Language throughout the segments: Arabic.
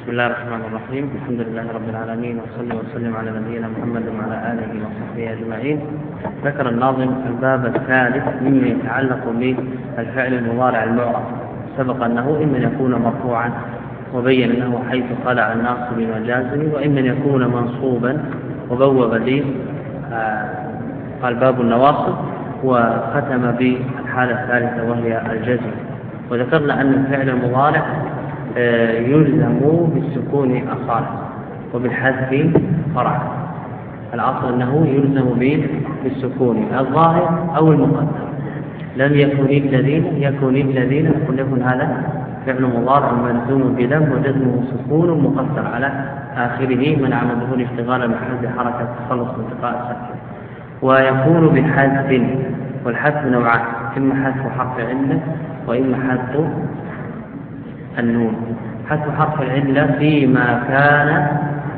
بسم الله الرحمن الرحيم. الحمد لله رب العالمين، وصلى وسلم على نبينا محمد وعلى آله وصحبه أجمعين. ذكر الناظم الباب الثالث مما يتعلق بالفعل المضارع المعرب. سبق أنه إما يكون مرفوعا وبين أنه حيث خلع الناصب والجازم، وإما يكون منصوبا وبوب لي قال باب النواصب، وختم بالحالة الثالثة وهي الجزم. وذكرنا أن الفعل المضارع يلزم بالسكون أصالا وبالحذف فرعا. الأصل أنه يلزم بالسكون الظاهر أو المقدر. لم يكن الذين يكن هذا فعل مضارع ملزوم بلم وجزمه سكون مقدر على آخره منع من ظهور اشتغال محل حركة التخلص من التقاء السكن. ويكون بحذف، والحذف نوعان: إما حذف حرف علة وإما حذف النون. حذف حرف العلة فيما كان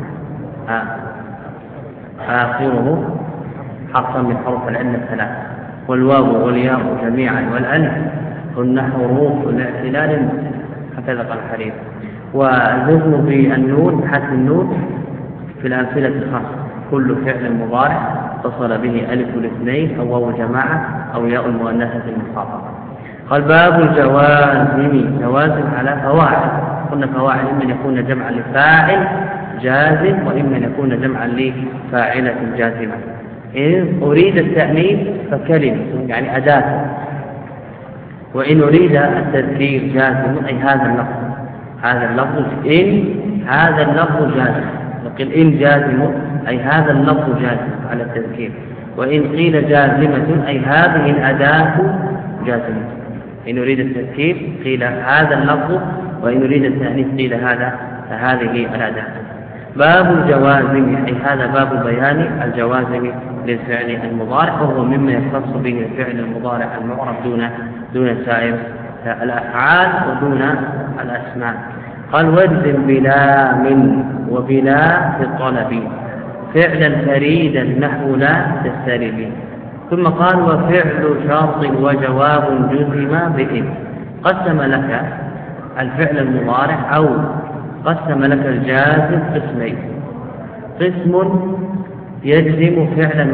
آخره حرفا من حروف العلة الثلاث، والواو والياء جميعا والألف هن حروف الاعتلال، هكذا قال الحرير. والجزم بالنون حذف النون في الأمثلة الخاصة: كل فعل مضارع اتصل به ألف الاثنين أو واو الجماعة أو ياء المؤنثة المخاطبة. قال باب الجوازم. جوازم على فواعل. قلنا فواعل إما يكون جمعا لفاعل جازم وإما يكون جمعا لفاعلة جازمة. إن أريد التأنيث فكلمة يعني أداة، وإن أريد التذكير جازم أي هذا اللفظ إن هذا اللفظ جازم. لكن إن جازم أي هذا اللفظ جازم على التذكير. وإن قيل جازمة أي هذه الأداة جازمة. إن أريد التذكير قيل هذا اللفظ، وإن أريد التأنيث قيل هذه الأداة. باب الجوازم أي هذا باب بيان الجوازم للفعل المضارع، وهو مما يختص به الفعل المضارع المعرب دون سائر الأفعال ودون الأسماء. قال واجزم بلا من وبلا في الطلب فعلا فريدا نحو لا تسترب. ثم قال وفعل شرط وجواب جزم بإن. قسم لك الفعل المضارع أو قسم لك الجازم قسمين: قسم يجزم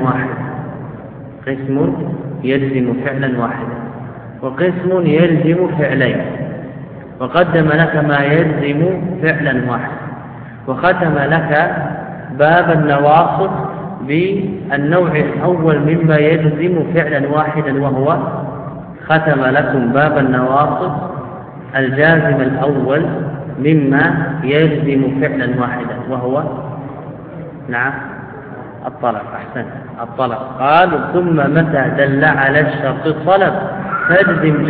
فعلا واحدا، وقسم يلزم فعلين. وقدم لك ما يجزم فعلا واحدا، وختم لك باب النواصب بالنوع الأول مما يجزم فعلا واحدا، وهو ختم لكم باب النواصب الجازم الأول مما يجزم فعلا واحدا، وهو الطلب. أحسن، الطلب. قال ثم متى دل على الشرط الطلب فاجزم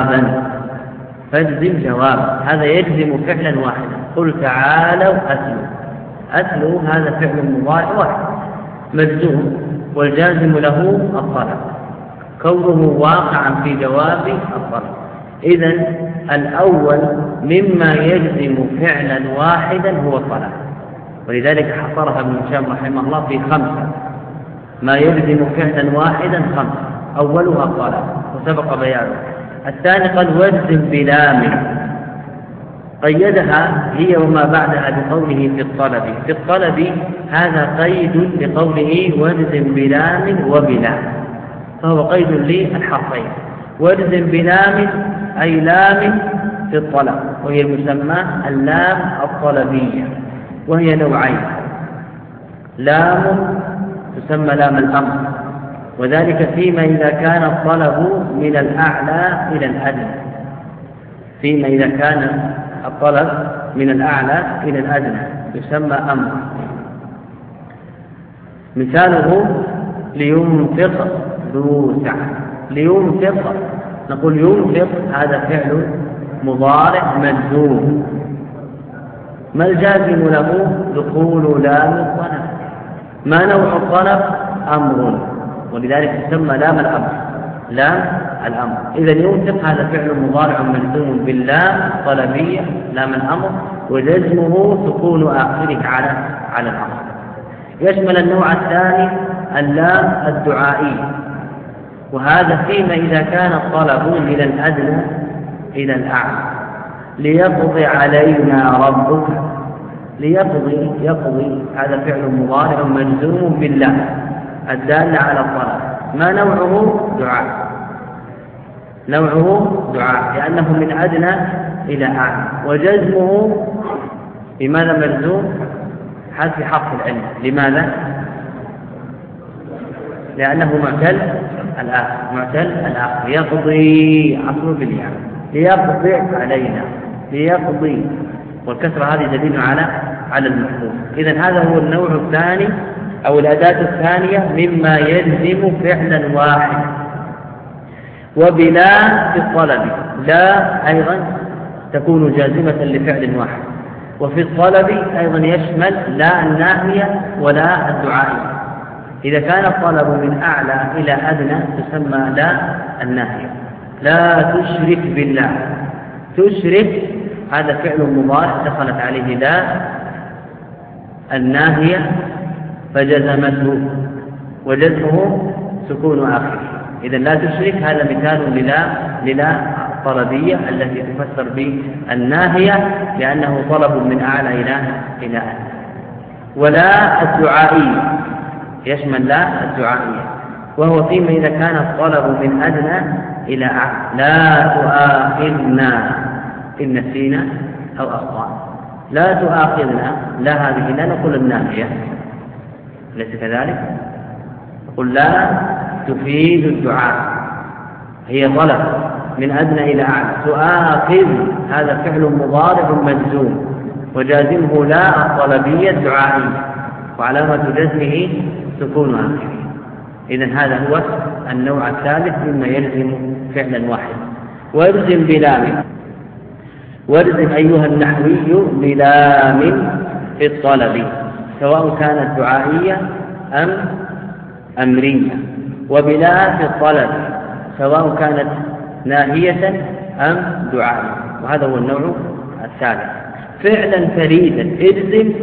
جوابا. هذا يجزم فعلا واحدا. قل تعالوا أتلوا هذا فعل مضارع واحد مجزوم، والجازم له الطلب، كونه واقعا في جواب الطلب. إذن الأول مما يجزم فعلا واحدا هو الطلب، ولذلك حصرها ابن هشام رحمه الله في 5. ما يجزم فعلا واحدا 5، أولها الطلب وسبق بيانه. الثاني قد واجزم بلا من، قيدها هي وما بعدها بقوله في الطلب هذا قيد لقوله واجزم بلا من وبلا، فهو قيد للحرفين. واجزم بلا من أي لام في الطلب، وهي المسمى اللام الطلبية، وهي نوعين: لام تسمى لام الأمر، وذلك فيما إذا كان الطلب من الأعلى إلى الأدنى يسمى أمر. مثاله لينفق ذو سعة. لينفق نقول ينفق هذا فعل مضارع مجزوم. ما الجازم له؟ دخول لام الطلب. ما نوع الطلب؟ أمر، ولذلك يسمى لام الأمر. إذن ينفق هذا فعل مضارع مجزوم باللام الطلبية لام الأمر، وجزمه سكون آخره على الأمر. يشمل النوع الثاني اللام الدعائي، وهذا فيما إذا كان الطلب من الأدنى إلى الأعلى. ليقضي علينا ربك يقضي هذا فعل مضارع مجزوم بالله الدال على الطلب. ما نوعه؟ دعاء لأنه من أدنى إلى أعلى، وجزمه بماذا مجزوم؟ حذف حرف العلة. لماذا؟ لأنه معتل الآخر. يقضي عصر بالياء، ليقضي علينا، ليقضي، والكسرة هذه دليل على المحذوف. إذن هذا هو النوع الثاني أو الأداة الثانية مما يلزم فعلا واحد. وبلا في الطلب، لا أيضا تكون جازمة لفعل واحد، وفي الطلب أيضا يشمل لا الناهية ولا الدعائية. إذا كان الطلب من أعلى إلى أدنى تسمى لا الناهية. لا تشرك بالله، تشرك هذا فعل مضارع دخلت عليه لا الناهية فجزمته، وجزمه سكون آخره. إذن لا تشرك هذا مثال للا الطلبية التي تفسر بالناهية لأنه طلب من أعلى إلى أدنى. ولا الدعائية يشمل لا الدعائية، وهو فيما إذا كان الطلب من أدنى إلى أعلى. لا تؤاخذنا إن نسينا أو أخطأنا. لا تؤاخذنا، لا هذه لا نقول الناهية، ليس كذلك؟ نقول لا تفيد الدعاء، هي طلب من أدنى إلى أعلى. تؤاخذ هذا فعل مضارع مجزوم وجازمه لا الطلبية الدعائية، وعلامة جزمه سكون آخره. إذن هذا هو النوع الثالث مما يلزم فعلا واحدا. والزم بلام، والزم أيها النحوي بلام في الطلب سواء كانت دعائية أم أمرية، وبلا في الطلب سواء كانت ناهية أم دعائية. وهذا هو النوع الثالث. فعلا فريدا، الزم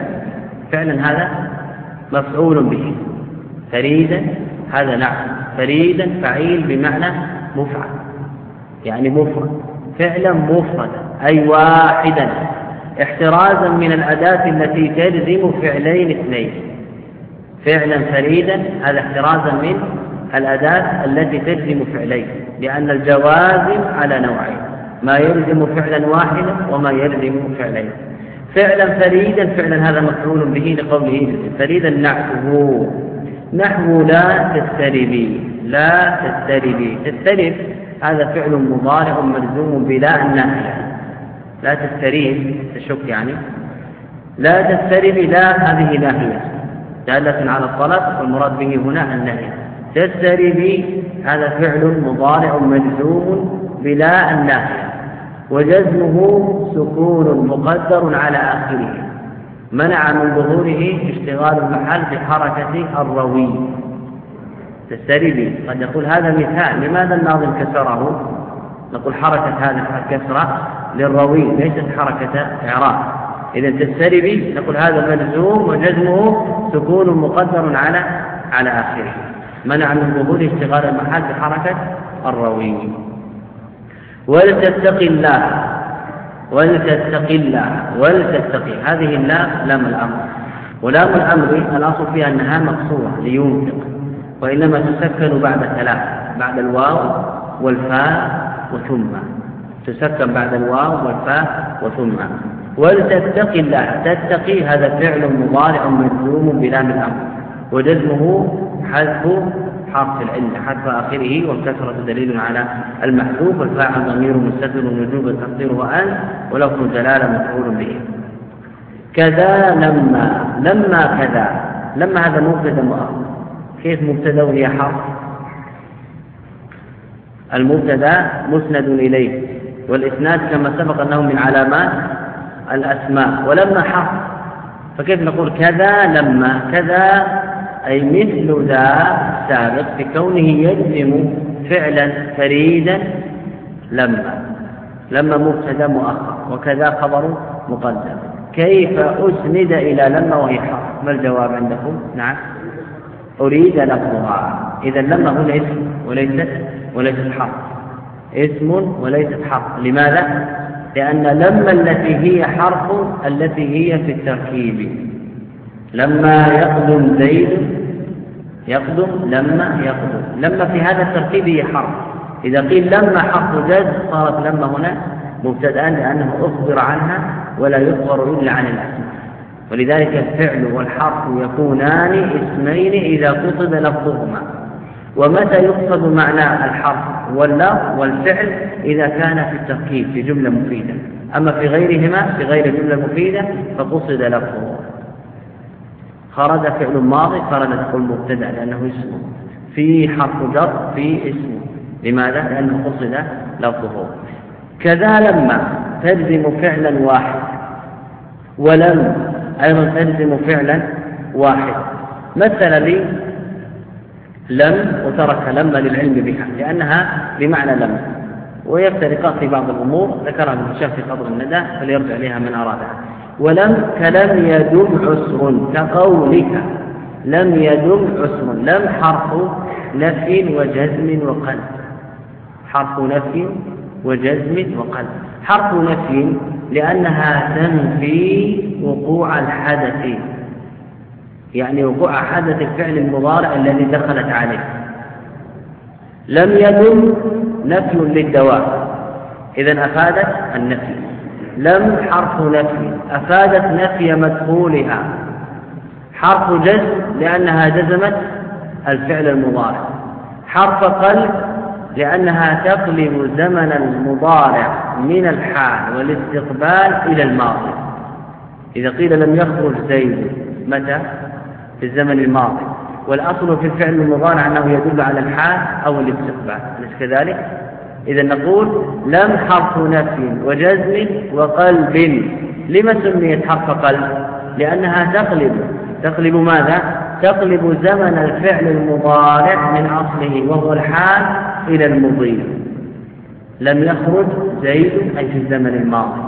فعلا هذا مفعول به، فريدا هذا نعم، فريدا فعيل بمعنى مفعل يعني مفرد، فعلا مفردا أي واحدا، احترازا من الأداة التي تلزم فعلين اثنين. فعلا فريدا هذا احترازا من الأداة التي تلزم فعلين، لأن الجوازم على نوعين، ما يلزم فعلا واحدا وما يلزم فعلين. فعلا فريدا، فعلا هذا مفعول به لقوله فريدا نعته، نحو لا تستربي، لا تستربي، تسترب هذا فعل مضارع مجزوم بلا الناهية. لا تستريب تشك يعني، لا تستربي لا هذه ناهية دالة على الطلب، والمراد به هنا الناهية. تستربي هذا فعل مضارع مجزوم بلا الناهية، وجزمه سكون مقدر على آخره، منع من ظهوره اشتغال المحل بحركة الروي. تستربي قد يقول هذا مثال، لماذا الناظم كسره؟ نقول حركة هذه الكسرة للروي ليست حركة إعراب. إذا تستربي نقول هذا ملزوم وجزمه سكون مقدر على آخره، منع من ظهوره اشتغال المحل بحركة الروي. ولتتقي الله، ولتتقي الله، ولتتقي هذه اللام لام الأمر، ولام الأمر الأصل فيها أنها مقصورة لينفق، وإنما تسكن بعد ثلاث، بعد الواو والفاء وثم، تسكن بعد الواو والفاء وثم. ولتتقي الله، تتقي هذا فعل مضارع مجزوم بلام الأمر، وجزمه حذف حرف العلة، حذف آخره، والكسرة دليل على المحذوف، والفاعل ضمير مستتر وجوب التقدير وأن، ولفظ الجلالة مفعول به. كذا لما كذا، لما هذا مبتدا مؤخر. كيف مبتدا وهي حرف؟ المبتدا مسند إليه، والإسناد كما سبق أنه من علامات الأسماء، ولما حرف، فكيف نقول كذا لما؟ كذا أي مثل ذا سابق بكونه يلزم فعلا فريدا لما مبتدا مؤخر، وكذا خبر مقدم. كيف أسند إلى لما وهي حرف؟ ما الجواب عندكم؟ نعم، أريد لفظها. إذا لما هنا اسم وليست حرف، اسم وليست حرف. لماذا؟ لأن لما التي هي حرف التي هي في التركيب. لما يقدم زيد يقدم، لما يقدم، لما في هذا التركيب هي حرف. إذا قيل لما حرف جزم صارت لما هنا مبتدأ لأنه أخبر عنها ولا يخبر إلا عن الاسم. ولذلك الفعل والحرف يكونان اسمين إذا قصد لفظهما. ومتى يقصد معنى الحرف واللفظ والفعل؟ إذا كان في التركيب في جملة مفيدة. أما في غيرهما في غير جملة مفيدة فقصد لفظه. خرج فعل ماضي، خرج تقول مبتدأ لأنه اسمه، في حرف جر في اسمه. لماذا؟ لأنه قصد لفظه. كذا لما تجزم فعلا واحد، ولم أيضا تجزم فعلا واحد. مثل لي لم وترك لما للعلم بها لأنها بمعنى لم، ويفترقان في بعض الأمور ذكرها ابن هشام في قبر الندى فليرجع إليها من أرادها. ولم كلم يدم عسر كقولك لم يدم عسر. لم حرف نفي وجزم وقلب، حرف نفي وجزم وقلب. حرف نفي لأنها تنفي وقوع الحدث، يعني وقوع حدث الفعل المضارع الذي دخلت عليه. لم يدم نفي للدوام إذن أفادت النفي. لم حرف نفي أفادت نفي مدخولها. حرف جزم لأنها جزمت الفعل المضارع. حرف قلب لأنها تقلب زمن المضارع من الحال والاستقبال إلى الماضي. إذا قيل لم يخرج زيد متى؟ في الزمن الماضي، والأصل في الفعل المضارع أنه يدل على الحال أو الاستقبال، أليس كذلك؟ إذا نقول لم حرف نفي وجزم وقلب. لما سميت حرف قلب؟ لأنها تقلب ماذا؟ تقلب زمن الفعل المضارع من أصله وهو الحال إلى المضي. لم يخرج زيد أي في الزمن الماضي.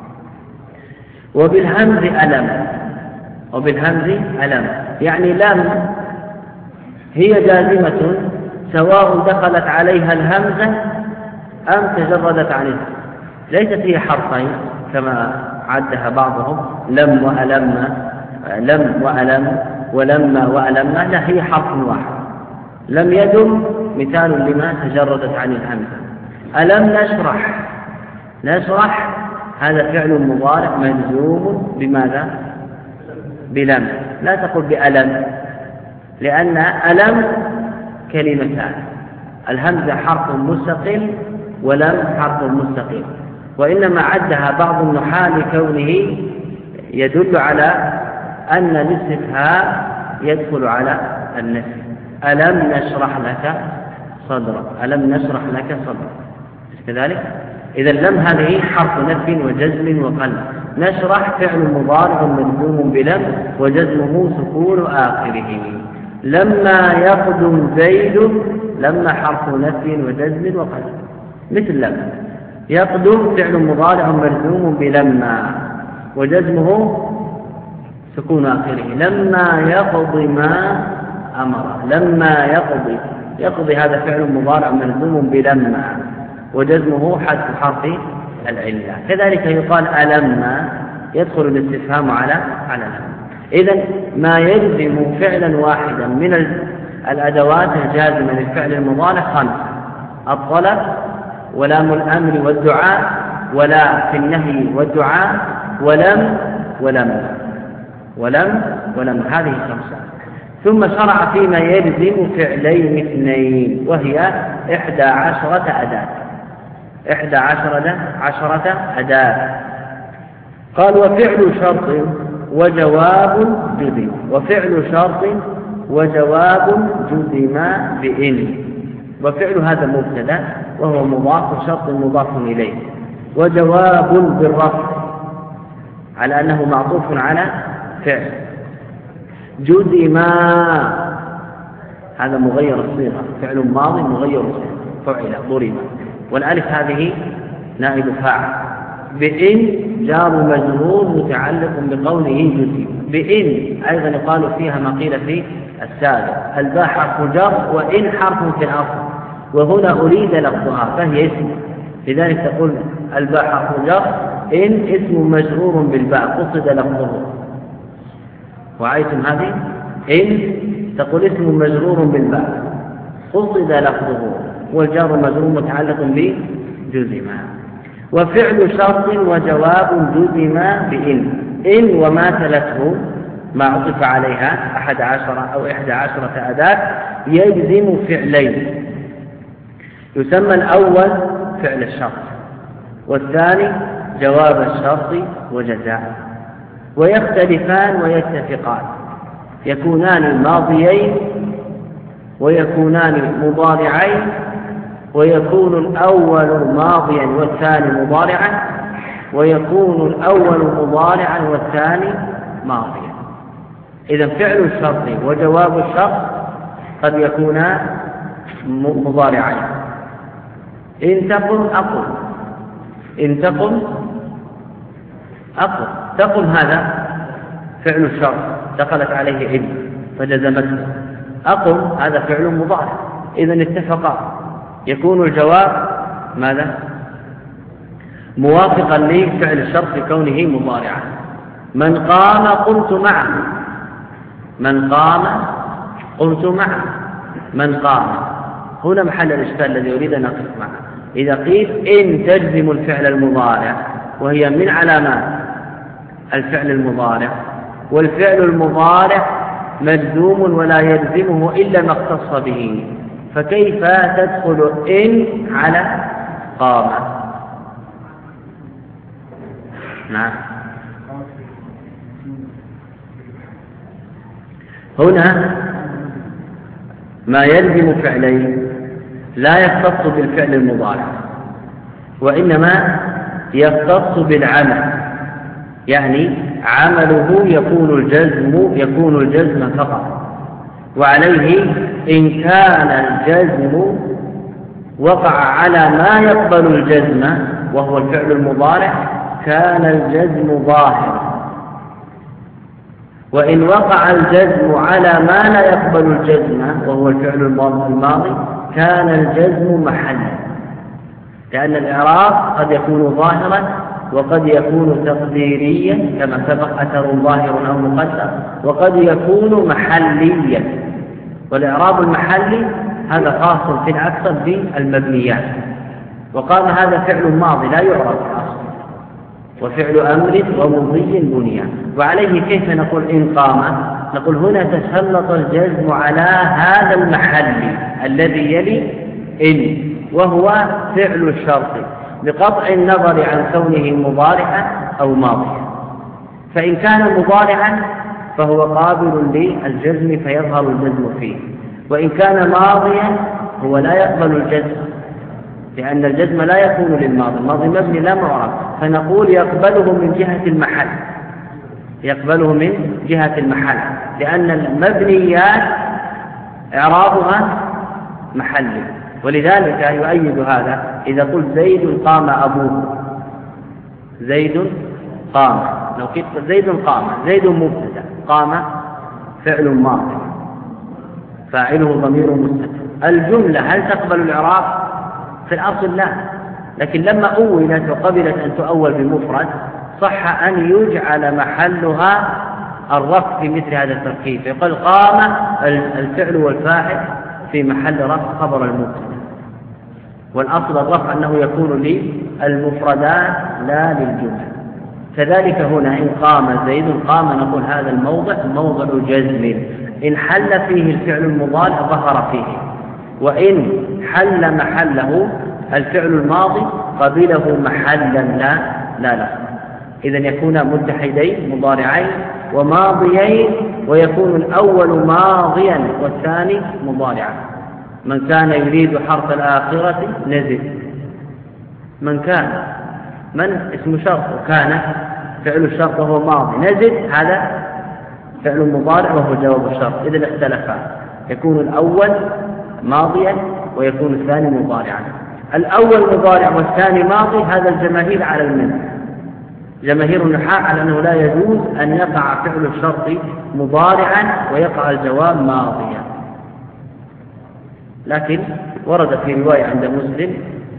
وبالهمز ألم، وبالهمز ألم يعني لم هي جازمة سواء دخلت عليها الهمزة أم تجردت عنها. ليست هي حرفين كما عدها بعضهم لم وألم، لم وألم ولما وألمنا، لا هي حرف واحد. لم يدم مثال لما تجردت عن الهمزة. ألم نشرح، نشرح هذا فعل مضارع مجزوم بماذا؟ بلم. لا تقل بألم لأن ألم كلمتان، الهمزة حرف مستقل ولم حرف مستقل، وإنما عدها بعض النحاة لكونه يدل على أن الاستفهام يدخل على النفي. ألم نشرح لك صدرك، ألم نشرح لك صدرك، كذلك. إذا لم هذه حرف نفي وجزم وقلب. نشرح فعل مضارع مجزوم بلم وجزمه سكون آخره. لما يقدم زيد، لما حرف نفي وجزم وقلب مثل لم. يقدم فعل مضارع مجزوم بلما وجزمه سكون آخره. لما يقضي ما أمر، لما يقضي هذا فعل مضارع مجزوم بلما وجزمه حذف حرف العلة. كذلك يقال ألما يدخل الاستفهام على لم. إذن ما يجزم فعلا واحدا من الأدوات الجازمة للفعل المضارع خمسة: الطلب ولام الأمر والدعاء ولا في النهي والدعاء ولم هذه خمسة. ثم شرع فيما يلزم فعلين اثنين وهي 11 أداة. 11 أداة. قال وفعل شرط وجواب جزم، وفعل شرط وجواب جزم بإن. وفعل هذا مبتدا وهو مضاف، شرط مضاف إليه، وجواب بالرفع على أنه معطوف على فعل. جزم هذا مغير الصيغة، فعل ماضي مغير الصيغة، فعل ضرب، والألف هذه نائب فاعل. بإن جار مجرور متعلق بقوله جزم. بإن أيضا يقال فيها ما قيل في السابق: الباء حرف جر وإن حرف في الأصل، وهنا أريد لفظها فهي اسم لذلك تقول الباء حرف جر إن اسم مجرور بالباء قصد لفظه. وعيتم هذه إن تقول اسم مجرور بالباء قصد لفظه، والجار مجرور متعلق بجزم. وفعل شرط وجواب جزم بإن، إن وما تلته ما عطف عليها 11 أو 11 أداة يجزم فعلين، يسمى الأول فعل الشرط والثاني جواب الشرط وجزاء، ويختلفان ويتفقان، يكونان ماضيين ويكونان مضارعين، ويكون الأول ماضيا والثاني مضارعا، ويكون الأول مضارعا والثاني ماضيا. إذا فعل الشرط وجواب الشرط قد يكونا مضارعين. إن تقم أقم، إن تقم أقم، تقم هذا فعل الشرط دخلت عليه إن فجزمته، أقم هذا فعل مضارع. إذن اتفقا، يكون الجواب ماذا؟ موافقا لفعل الشرط لكونه مضارعا. من قام قمت معه، من قام قمت معه، من قام هنا محل الإشكال الذي أريد أن أقف معه. إذا قيل إن تجزم الفعل المضارع وهي من علامات الفعل المضارع، والفعل المضارع مجزوم ولا يلزمه إلا ما اختص به، فكيف تدخل إن على قام؟ نعم، هنا ما يلزم فعلين لا يختص بالفعل المضارع، وإنما يختص بالعمل، يعني عمله يكون الجزم فقط. وعليه إن كان الجزم وقع على ما يقبل الجزم وهو الفعل المضارع كان الجزم ظاهرا، وإن وقع الجزم على ما لا يقبل الجزم وهو الفعل الماضي كان الجزم محلا، لأن الإعراب قد يكون ظاهرا وقد يكون تقديريا كما سبق أثر ظاهر أو مقدر، وقد يكون محليا. والإعراب المحلي هذا خاص في الأكثر بالمبنيات، وقال هذا فعل ماضي لا يعرف أصلا، وفعل أمر ومضي بنيا. وعليه كيف نقول إن قام؟ نقول هنا تسلط الجزم على هذا المحل الذي يلي إن، وهو فعل الشرط بقطع النظر عن كونه مضارعا أو ماضيا. فإن كان مضارعا فهو قابل للجزم فيظهر الجزم فيه، وإن كان ماضيا هو لا يقبل الجزم، لأن الجزم لا يكون للماضي، الماضي مبني لا معرب، فنقول يقبله من جهة المحل، يقبله من جهة المحل، لأن المبنيات إعرابها محلي. ولذلك يؤيد هذا إذا قلت زيد قام أبوه، زيد قام، لو قلت زيد قام، زيد مبتدأ، قام فعل ماضي فاعله ضمير مستتر. الجملة هل تقبل الإعراب؟ في الأصل لا، لكن لما أولت وقبلت أن تؤول بمفرد صح أن يجعل محلها الرفع في مثل هذا التركيب، يقول قام الفعل والفاعل في محل رفع خبر المبتدأ، والأصل الرفع أنه يكون للمفردات لا للجمل. كذلك هنا إن قام زيد قام نقول هذا الموضع موضع جزم، إن حل فيه الفعل المضارع ظهر فيه، وإن حل محله الفعل الماضي قبله محلا لا. إذن يكون متحدين مضارعين وماضيين، ويكون الأول ماضيا والثاني مضارعا. من كان يريد حرف الآخرة نزل، من كان من اسم شرط وكان فعل الشرط وهو ماضي، نزل هذا فعل مضارع وهو جواب الشرط. إذن اختلفا، يكون الأول ماضيا ويكون الثاني مضارعا. الأول مضارع والثاني ماضي، هذا الجماهير على المنع، جماهير النحاة على أنه لا يجوز أن يقع فعل الشرط مضارعا ويقع الجواب ماضيا. لكن ورد في رواية عند مسلم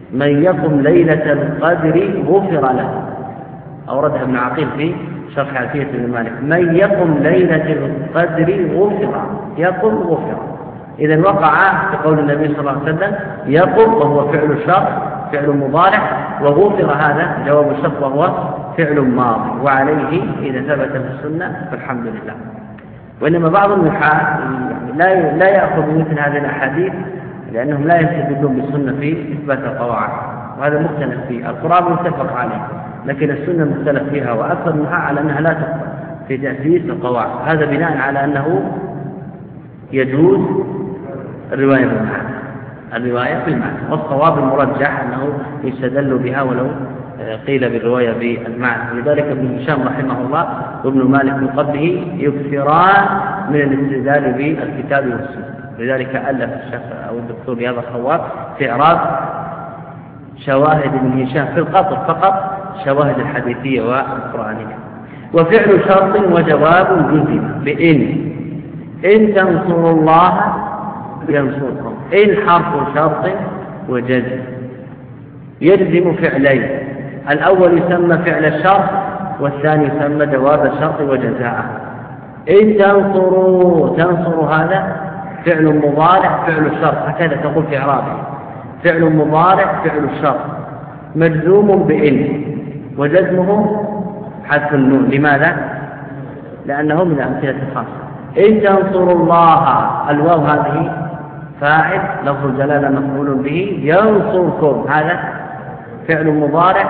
من يقم ليلة القدر غفر له، أوردها ابن عقيل في شرح ألفية ابن مالك. من يقم ليلة القدر غفر، يقم غفر. إذا وقع في قول النبي صلى الله عليه وسلم يقم وهو فعل الشرط فعل مضارع، وغفر هذا جواب الشرط وهو فعل ماضي، وعليه إذا ثبت في السنة فالحمد لله. وإنما بعض النحاة لا يأخذ مثل هذه الأحاديث لأنهم لا يستدلون بالسنة في إثبات القواعد، وهذا مختلف فيه. القرآن متفق عليه لكن السنة مختلف فيها، وأكثر النحاة على أنها لا تقبل في تأسيس القواعد. هذا بناء على أنه يجوز الرواية بالمعنى، الرواية بالمعنى، والصواب المرجح أنه يستدل بها ولو قيل بالرواية بالمعنى. لذلك ابن هشام رحمه الله وابن مالك من قبله يكثران من الاستدلال بالكتاب والسنة. لذلك ألف الشيخ أو الدكتور رياض الخواف في إعراب شواهد ابن هشام في القطر فقط، شواهد الحديثية والقرآنية. وفعل شرط وجواب جزم إن تنصروا الله ينصركم. إن حرف شرط وجزم يجزم فعلين، الأول يسمى فعل الشرط والثاني يسمى جواب الشرط وجزاءه. إن تنصروا هذا فعل مضارع فعل الشرط، هكذا تقول في إعرابه، فعل مضارع فعل الشرط مجزوم بإن، وجزمه حذف النون. لماذا؟ لأنه من الأمثلة الخاصة. إن تنصروا الله، الواو هذه فاعل لفظ الجلالة مفعول به، ينصركم هذا فعل مضارع،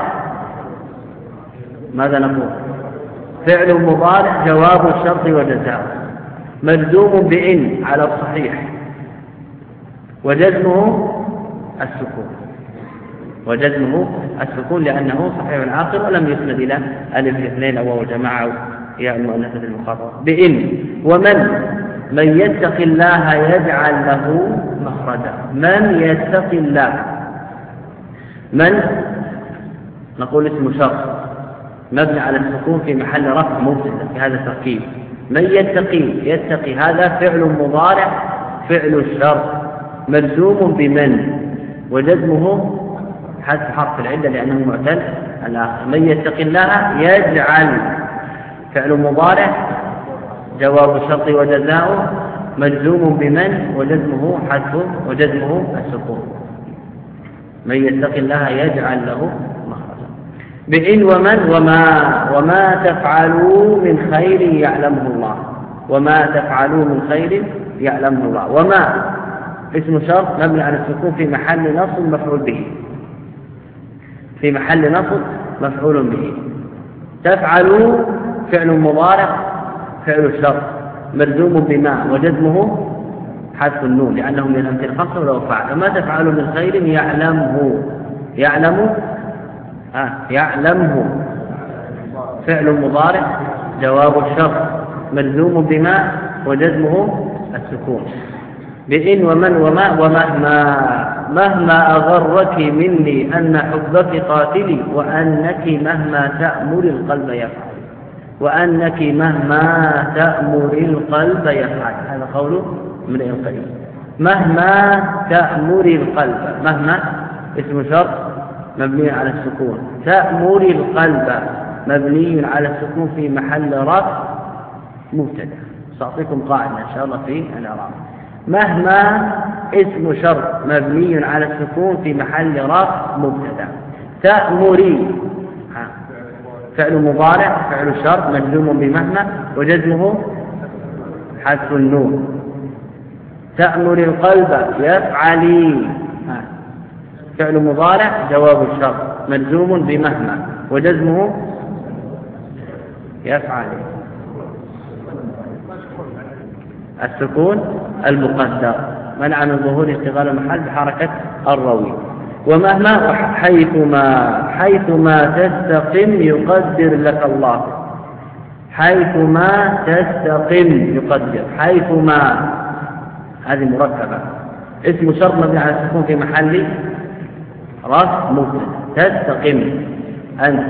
ماذا نقول؟ فعل مضارع جواب الشرط وجزاؤه مجزوم بإن على الصحيح، وجزمه السكون لأنه صحيح العاقل ولم يسند إلى ألف الاثنين أو جماعة يا المؤنثة المخاطبة. بإن من يتق الله يجعل له مخرجا. من يتق الله، من نقول اسم شرط مبني على السكون في محل رفع مبتدأ في هذا التركيب. من يتقي هذا فعل مضارع فعل الشرط مجزوم بمن، وجزمه حذف حرف العلة لأنه معتل الآخر. من يتق الله يجعل فعل مضارع جواب الشرط وجزاؤه مجزوم بمن، وجزمه حذف وجزمه السكون. من يتق الله يجعل له مخرجا. بإن وما تفعلوا من خير يعلمه الله. وما تفعلوا من خير يعلمه الله. وما اسم شرط مبني على السكون في محل نصب مفعول به، في محل نصب مفعول به. تفعلوا فعل مضارع فعل الشرط مجزوم بما، وجزمه حذف النون لأنه من الأمثلة الخمسة ولو فعل. وما تفعلوا من خير يعلمه فعل مضارع جواب الشرط مجزوم بما، وجزمه السكون. بإن مهما أغرك مني أن حبك قاتلي، وأنك مهما تأمر القلب يفعل. وأنك مهما تأمر القلب يفعل، هذا قوله من القلب. مهما تأمر القلب، مهما اسم شرط مبني على السكون، تأمر القلب مبني على السكون في محل رفع مبتدأ. سأعطيكم قاعدة إن شاء الله في الإعراب. مهما اسم شرط مبني على السكون في محل رفع مبتدأ. تأمري فعل مضارع فعل الشرط مجزوم بمهما، وجزمه حذف النون. تأمر القلب يفعلي فعل مضارع جواب الشرط مجزوم بمهما، وجزمه يفعلي السكون المقدر منع من ظهور اشتغال المحل بحركة الروي. ومهما حيثما تستقم يقدر لك الله. حيثما تستقم يقدر. حيثما هذه مركبة اسم شرط مبني على السكون في محل رفع مبتدأ. تستقم أنت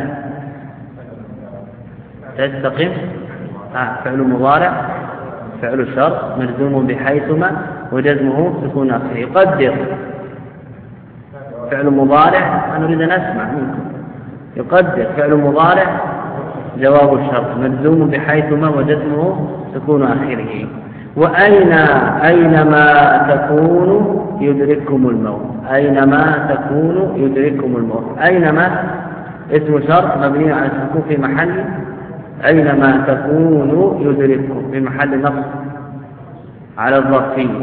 تستقم فعل مضارع فعل الشرط مجزوم بحيثما، وجزمه سكون آخره. يقدر فعل مضارع نريد أن نسمع منكم. يقدر فعل مضارع جواب الشرط مجزوم بحيثما وجزمه سكون آخره. أينما تكونوا يدرككم الموت. أينما تكونوا يدرككم الموت. أينما اسم شرط مبني على السكون في محل أينما تكونوا يدرككم في محل نصب على الظرفية.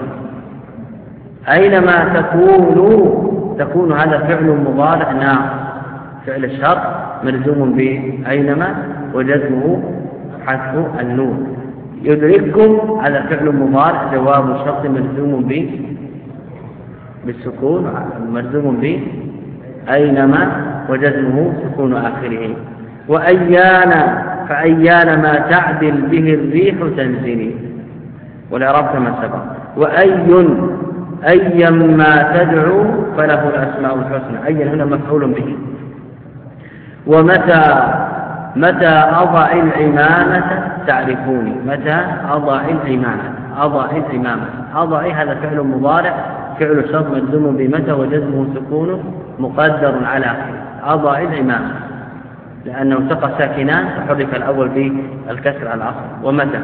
أينما تكون هذا فعل مضارع ناقص فعل الشرط ملزوم بأينما وجزمه حذف النون. يدرككم هذا فعل مضارع جواب الشرط ملزوم بالسكون ملزوم بأينما وجزمه سكون آخره. فأيان ما تعدل به الريح تنزلي والإعراب كما سبق. أيما تدعو فله الأسماء الحسنى. أي هنا مفعول به. متى أضع العمامة تعرفوني. متى أضع العمامة أضع هذا فعل مضارع فعل شرط مجزوم بمتى وجزمه سكون مقدر على أضع العمامة لأنه التقى ساكنان فحرك الأول بالكسر على الأصل. ومتى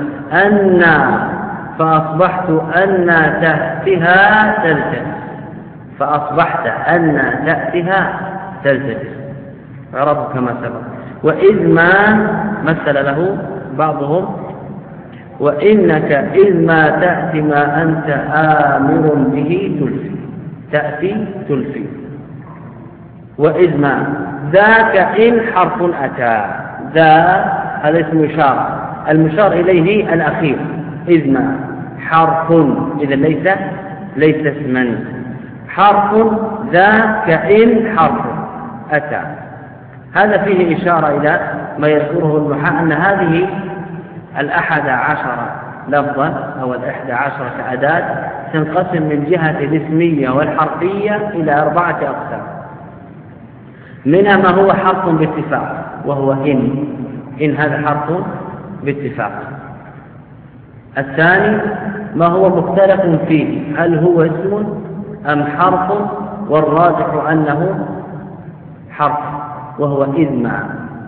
فأصبحت أن تأتها تلتبس. فأصبحت أن تأتها تلتبس عرفه كما سبق. وإذ ما مثل له بعضهم وإنك إذ ما تأتي ما أنت آمر به تأتي تلفي. وإذ ما ذاك إن حرف أتى. هذا اسم إشارة المشار إليه الأخير. إذ ما حرف إذا ليس اسما حرف. ذاك إن حرف أتى. هذا فيه إشارة إلى ما يذكره النحاة أن هذه 11 لفظا أو 11 أداة تنقسم من جهة الاسمية والحرفية إلى 4 أقسام. منها ما هو حرف باتفاق وهو إن هذا حرف باتفاق. الثاني ما هو مختلف فيه هل هو اسم أم حرف والراجح أنه حرف وهو إذ ما.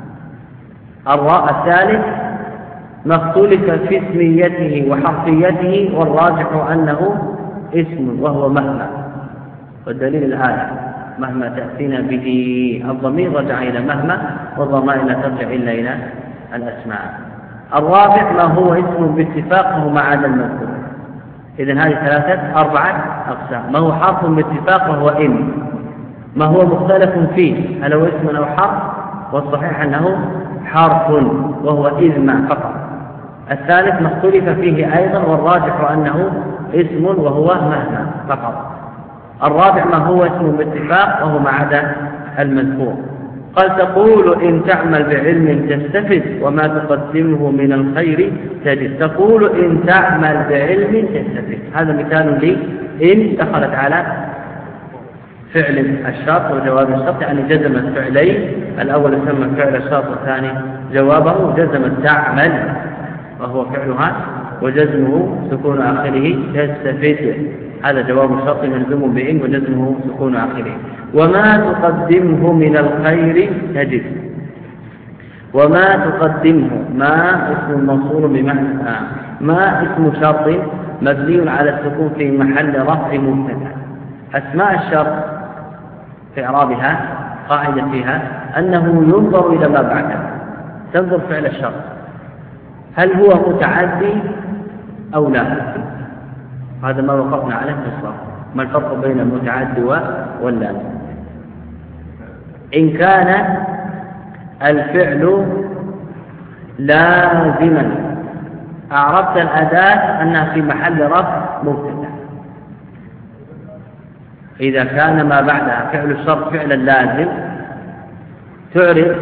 الثالث ما اختلف في اسميته وحرفيته والراجح أنه اسم وهو مهما. والدليل الآية مهما تأتينا به. الضمير رجع إلى مهما والضمائر لا ترجع إلا إلى الأسماء. الرابع ما هو اسم باتفاق وهو ما عدا المذكور. إذن هذه 4 أقسام. ما هو حرف باتفاق وهو إن. ما هو مختلف فيه هل هو اسم أو حرف والصحيح أنه حرف وهو إذ ما فقط. الثالث ما اختلف فيه أيضا والراجح أنه اسم وهو مهما فقط. الرابع ما هو اسم باتفاق وهو ما عدا المذكور. قال تقول إن تعمل بعلم تستفد وما تقدمه من الخير تجد. تقول إن تعمل بعلم تستفد. هذا مثال لي إن دخلت على فعل الشرط وجواب الشرط يعني جزمت فعلين. الأول يسمى فعل الشرط والثاني جوابه. جزمت تعمل وهو فعلها وجزمه سكون آخره تستفد. هذا جواب الشرط ملزوم بإن وجزمه سكون آخره. وما تقدمه من الخير تجد. وما تقدمه ما اسم موصول بمعنى ما اسم شرط مبني على السكون في محل رفع مبتدأ. أسماء الشرط في إعرابها قاعدة فيها أنه ينظر إلى ما بعده. تنظر فعل الشرط هل هو متعدي أو لا. هذا ما وقفنا عليه في الصرف. ما الفرق بين المتعدي واللازم. إن كان الفعل لازما أعربت الأداة أنها في محل رفع مبتدأ. إذا كان ما بعدها فعل الشرط فعلا لازم تعرف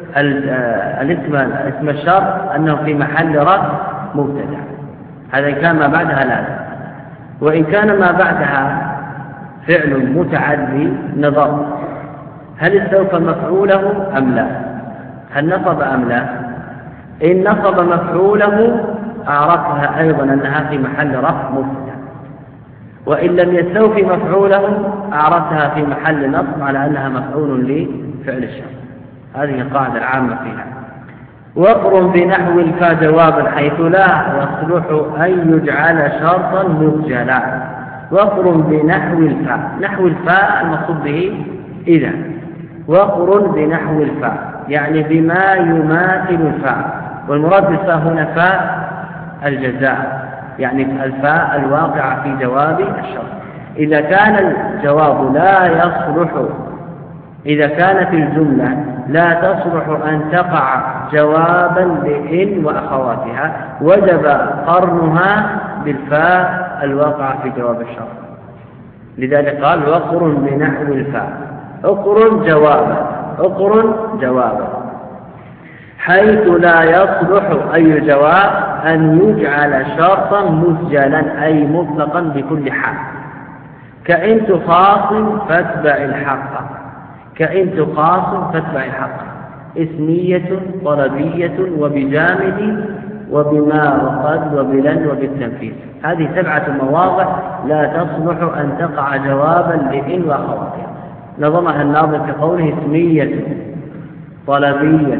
اسم الشرط أنه في محل رفع مبتدأ. هذا إن كان ما بعدها لازم. وإن كان ما بعدها فعل متعدي نظر هل استوفى مفعوله أم لا. هل نصب أم لا. إن نصب مفعوله أعرفها أيضا أنها في محل رفع مبتدأ. وإن لم يستوفي مفعوله أعربتها في محل نصب على أنها مفعول لفعل الشرط. هذه القاعدة العامة فيها. وقر بنحو الفاء جوابا حيث لا يصلح أن يجعل شرطا مسجلا. وقر بنحو الفاء، نحو الفاء المقصود به إذا. وقر بنحو الفاء يعني بما يماثل الفاء، والمراد بالفاء هنا فاء الجزاء، يعني الفاء الواقعة في جواب الشرط. إذا كان الجواب لا يصلح، إذا كانت الجملة لا تصلح أن تقع جوابا لإن وأخواتها وجب قرنها بالفاء الواقعة في جواب الشرط. لذلك قال وقر بنحو الفاء، اقرن جوابا، اقرن جوابا حيث لا يصلح أي جواب أن يجعل شرطا مسجلا أي مطلقا بكل حال. كإن تخاصم فاتبع الحق، كإن تخاصم فاتبع الحق اسمية طلبية وبجامد وبما وقد وبلن وبالتنفيذ. هذه 7 مواضع لا تصلح أن تقع جوابا لإن وأخواتها. نظمها الناظم كقوله اسمية طلبية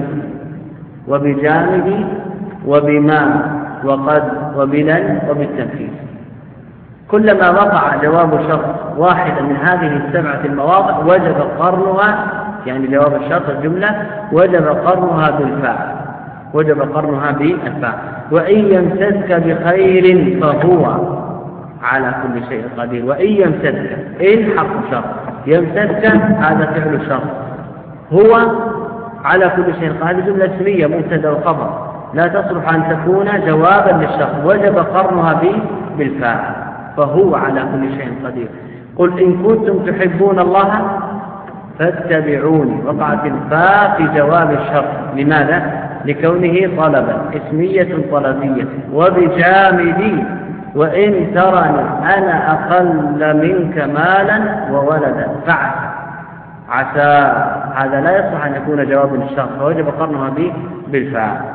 وبجامد وبما وقد وبلن وبالتنفيذ. كلما وقع جواب شرط واحدا من هذه 7 المواضع وجب قرنها، يعني جواب الشرط الجملة وجب قرنها بالفاء، وجب قرنها بالفاء. وإن يمسسك بخير فهو على كل شيء قدير. وإن يمسسك، إن حرف شرط، يمسسك هذا فعل شرط، هو على كل شيء قدير. هذه جملة اسمية مبتدا وخبر لا تصلح أن تكون جوابا للشرط، وجب قرنها بالفاء، فهو على كل شيء قدير. قل إن كنتم تحبون الله فاتبعوني، وقعت الفاء في جواب الشرط. لماذا؟ لكونه طلبا، اسمية طلبية. وبجامدي وإن ترني أنا أقل منك مالا وولدا فعسى، عسى هذا لا يصح أن يكون جوابا للشرط، فوجب قرنها بالفاء.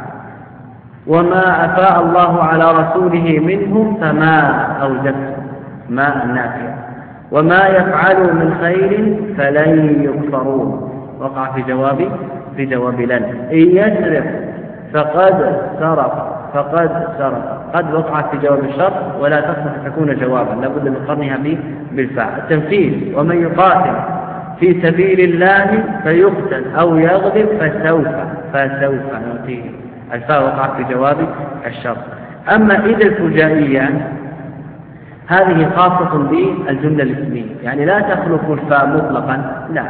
وما أفاء الله على رسوله منهم فما أوجبت، ما النافية. وما يفعلوا من خير فلن يكفرون، وقع في جواب لن. إن يسرق فقد سرق، فقد سرق، قد وقعت في جواب الشرط ولا تصلح تكون جوابا، لابد من قرنها بالفاء. التنفيذ ومن يقاتل في سبيل الله فيقتل أو يغلب فسوف نؤتيه، الفاء وقعت في جواب الشرط. أما إذا الفجائية هذه خاصة بالجملة الاسمية، يعني لا تخلق الفاء مطلقا، لا،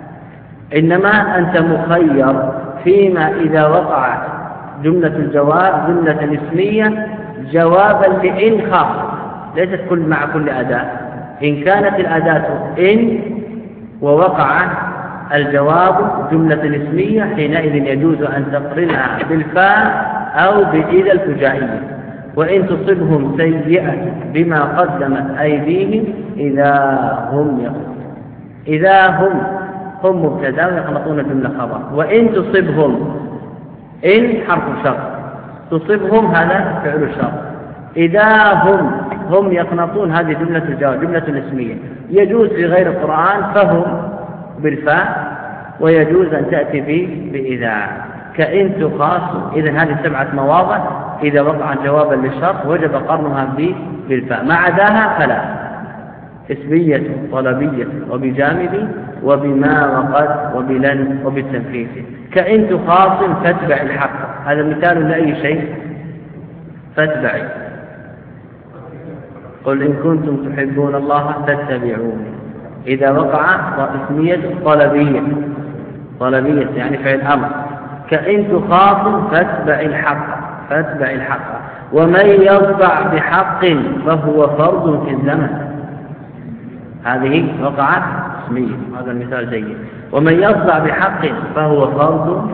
إنما أنت مخير فيما إذا وقعت جملة الجواب جملة اسمية جوابا لإن خاصة، ليست مع كل أداة. إن كانت الأداة إن ووقع الجواب جملة اسمية حينئذ يجوز أن تقرنها بالفاء أو بإذا الفجائية. وإن تصبهم سيئة بما قدمت أيديهم إذا هم يقنطون، إذا هم مبتدا ويقنطون جملة خبر. وإن تصبهم، إن حرف شرط، تصبهم هذا فعل الشرط. إذا هم يقنطون هذه جملة الجواب جملة اسمية. يجوز في غير القرآن فهم بالفاء، ويجوز أن تأتي بإذا. كإن تخاص، إذن هذه 7 مواضع إذا وقع جوابا للشرط وجب قرنها بالفاء، ما عداها فلا. اسمية طلبية وبجامد وبما وقد وبلن وبالتنفيذ. كإن تخاصم فاتبع الحق، هذا مثال لأي شيء، فاتبعي. قل إن كنتم تحبون الله فاتبعوني. إذا وقع اسمية طلبية يعني فعل أمر. كإن تخاصم فاتبع الحق. ومن يطبع بحق فهو فرض في الزمن، هذه وقعت اسمية، هذا المثال جيد. ومن يطبع بحق فهو فرض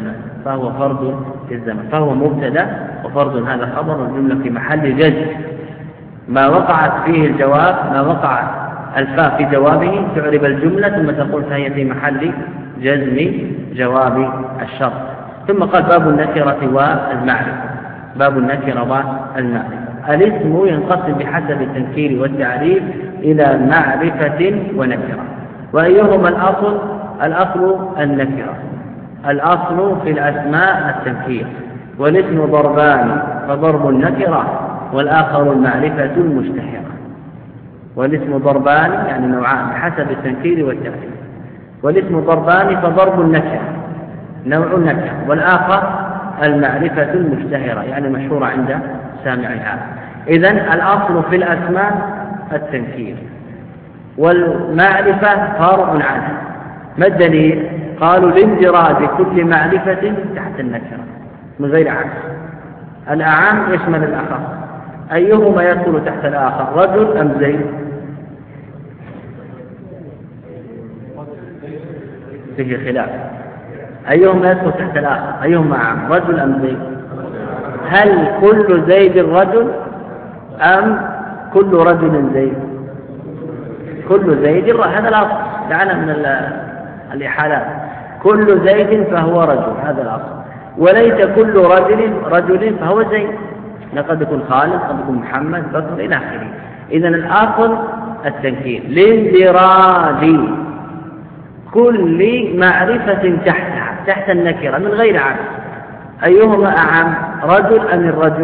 في الزمن، فهو مبتدا وفرض هذا خبر، والجملة في محل جزم. ما وقعت فيه الجواب، ما وقعت الفاء في جوابه تعرب الجملة ثم تقول فهي في محل جزم جواب الشرط. ثم قال باب النكرة والمعرفة. باب النكرة والمعرفة. الاسم ينقسم بحسب التنكير والتعريف إلى معرفة ونكرة. وأيهما الأصل النكرة. الأصل في الأسماء التنكير، والاسم ضربان، فضرب النكرة والآخر المعرفة المشتهرة. والاسم ضربان يعني نوعان بحسب التنكير والتعريف. والاسم ضربان فضرب النكرة نوع النكرة، والآخر المعرفة المشتهرة يعني مشهورة عند سامعها. إذن الأصل في الأسماء التنكير، والمعرفة فرع عنه. ما الدليل؟ قالوا لاندراج كل معرفة تحت النكرة من غير عكس. الأعام يشمل الأخص، أيهما يدخل تحت الآخر، رجل أم زيد؟ فيه خلاف، أيهما يدخل تحت الآخر، أيهما عام، رجل أم زيد؟ هل كل زيد رجل أم كل رجل زيد؟ كل زيد هذا الأصل، دعنا من الإحالات. كل زيد فهو رجل، هذا الأصل. وليس كل رجل فهو زيد، لقد يكون خالد، قد يكون محمد، بكر إلى آخره. إذن الأصل التنكير لاندراج كل معرفة تحتها تحت النكرة من غير عكس. أيهما أعم، رجل أم الرجل؟